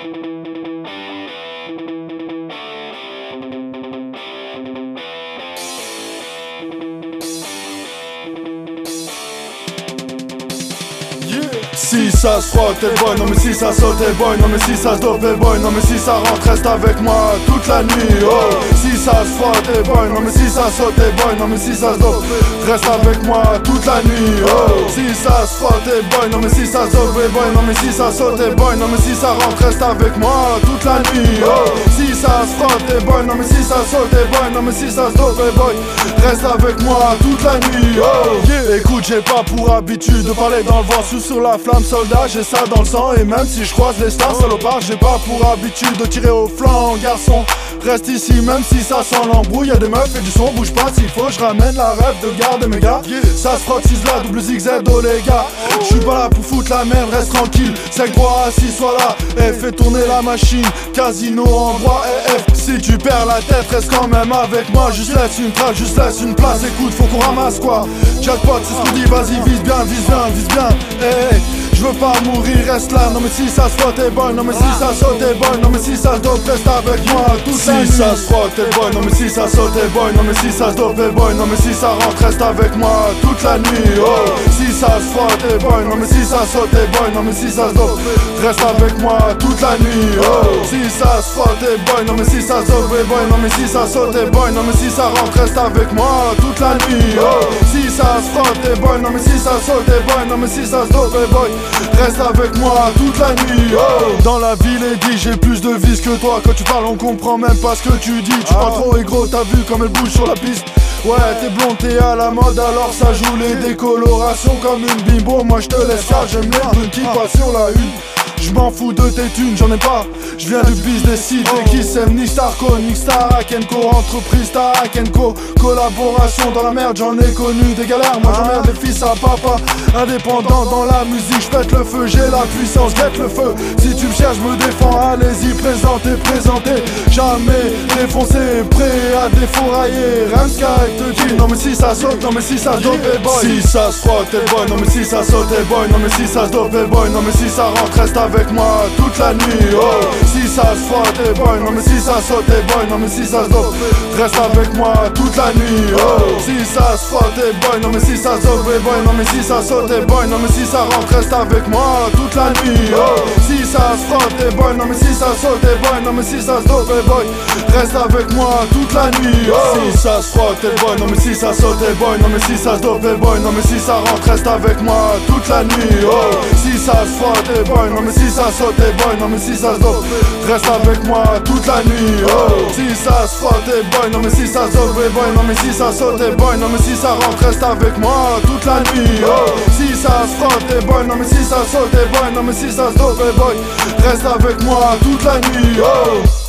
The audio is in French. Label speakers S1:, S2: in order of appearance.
S1: Si ça se frotte t'es boy, non mais si ça saute t'es boy, non mais si ça se dope t'es boy, non mais si ça rentre reste avec moi toute la nuit. Oh, si ça se frotte t'es boy, non mais si ça saute t'es boy, non mais si ça se dope reste avec moi toute la nuit. Oh, si ça se frotte t'es boy, non mais si ça se dope t'es boy, non mais si ça saute t'es boy, non mais si ça rentre reste avec moi toute la nuit. Oh, si ça se frotte t'es boy, non mais si ça saute t'es boy, non mais si ça se dope t'es boy reste avec moi toute la nuit. Oh, yeah. Écoute, j'ai pas pour habitude de parler dans le vent sur la flamme, soldat, j'ai ça dans le sang. Et même si je croise les stars, salopard, j'ai pas pour habitude de tirer au flanc, garçon. Reste ici même si ça sent l'embrouille. Y'a des meufs et du son, bouge pas s'il faut. Je ramène la rêve de garde mes gars. Ça se frotte 6 là, double zigzag, oh les gars. J'suis pas là pour foutre la merde, reste tranquille. C'est droit assis, sois là et fais tourner la machine. Casino en droit et F. Si tu perds la tête, reste quand même avec moi. Juste laisse une trace, juste laisse une place. Écoute, faut qu'on ramasse quoi. Jackpot, c'est ce qu'on dit, vas-y, vise bien, vise bien, vise bien. Hey, je veux pas mourir, reste là. Non mais si ça se frotte t'es boy, non mais si ça saute t'es boy, non mais si ça se dope reste avec moi toute la nuit. Si ça se frotte t'es boy, non mais si ça saute t'es boy, non mais si ça se dope t'es boy, non mais si ça rentre reste avec moi toute la nuit. Oh, si ça se frotte t'es boy, non mais si ça saute t'es boy, non mais si ça se dope reste avec moi toute la nuit. Oh, si ça se frotte t'es boy, non mais si ça se dope t'es boy, non mais si ça saute t'es boy, non mais si ça rentre reste avec moi toute la nuit. Oh, si ça se frotte t'es boy, non mais si ça saute t'es boy, non mais si ça se dope t'es boy reste avec moi toute la nuit. Oh, dans la ville est dit j'ai plus de vis que toi. Quand tu parles on comprend même pas ce que tu dis. Tu parles trop et gros, t'as vu comme elle bouge sur la piste. Ouais t'es blonde, t'es à la mode alors ça joue les décolorations comme une bimbo. Moi je te laisse car j'aime les brunes qui passion la une. Je m'en fous de tes thunes, j'en ai pas. Je viens du business site et qui s'aime ni Starco, ni Starac & entreprise Starac & Co. Collaboration dans la merde, j'en ai connu des galères. Moi j'emmerde les fils à papa. Indépendant dans la musique, je pète le feu, j'ai la puissance, guette le feu. Si tu me cherches, me défends, allez-y, présentez, présentez. Jamais défoncé, prêt à défourailler. Ramsky te dit, non mais si ça saute, non mais si ça se dope, boy. Si ça se frotte, t'es boy, non mais si ça saute, boy. Non mais si ça se dope, boy. Non mais si ça rentre, reste avec moi toute la nuit. Oh, si ça se frotte, boy. Non mais si ça saute, boy. Non mais si ça se dope, reste avec moi toute la nuit. Oh, si ça se frotte, boy. Non mais si ça se dope, boy. Non mais si ça saute, boy. Non mais si ça rentre, reste avec moi toute la nuit. Oh, si ça se frotte, boy. Non mais si ça saute, boy. Non mais si ça se dope, boy. Reste avec moi toute la nuit. Oh, si ça se frotte, boy. Non mais si ça saute, boy. Non mais si ça se dope, boy. Non mais si ça rentre, reste avec moi toute la nuit. Oh, si ça se frotte, boy. Non mais si ça saute, boy. Non mais si ça se dope, reste avec moi toute la nuit. Oh, si ça se frotte, boy. Non mais si ça se dope, boy. Non mais si ça saute, boy. Non mais si ça rentre, reste avec moi toute la nuit. Oh, si ça se frotte, boy. Non mais si ça saute, boy. Non mais si ça se dope, boy. Reste avec moi toute la nuit. Oh.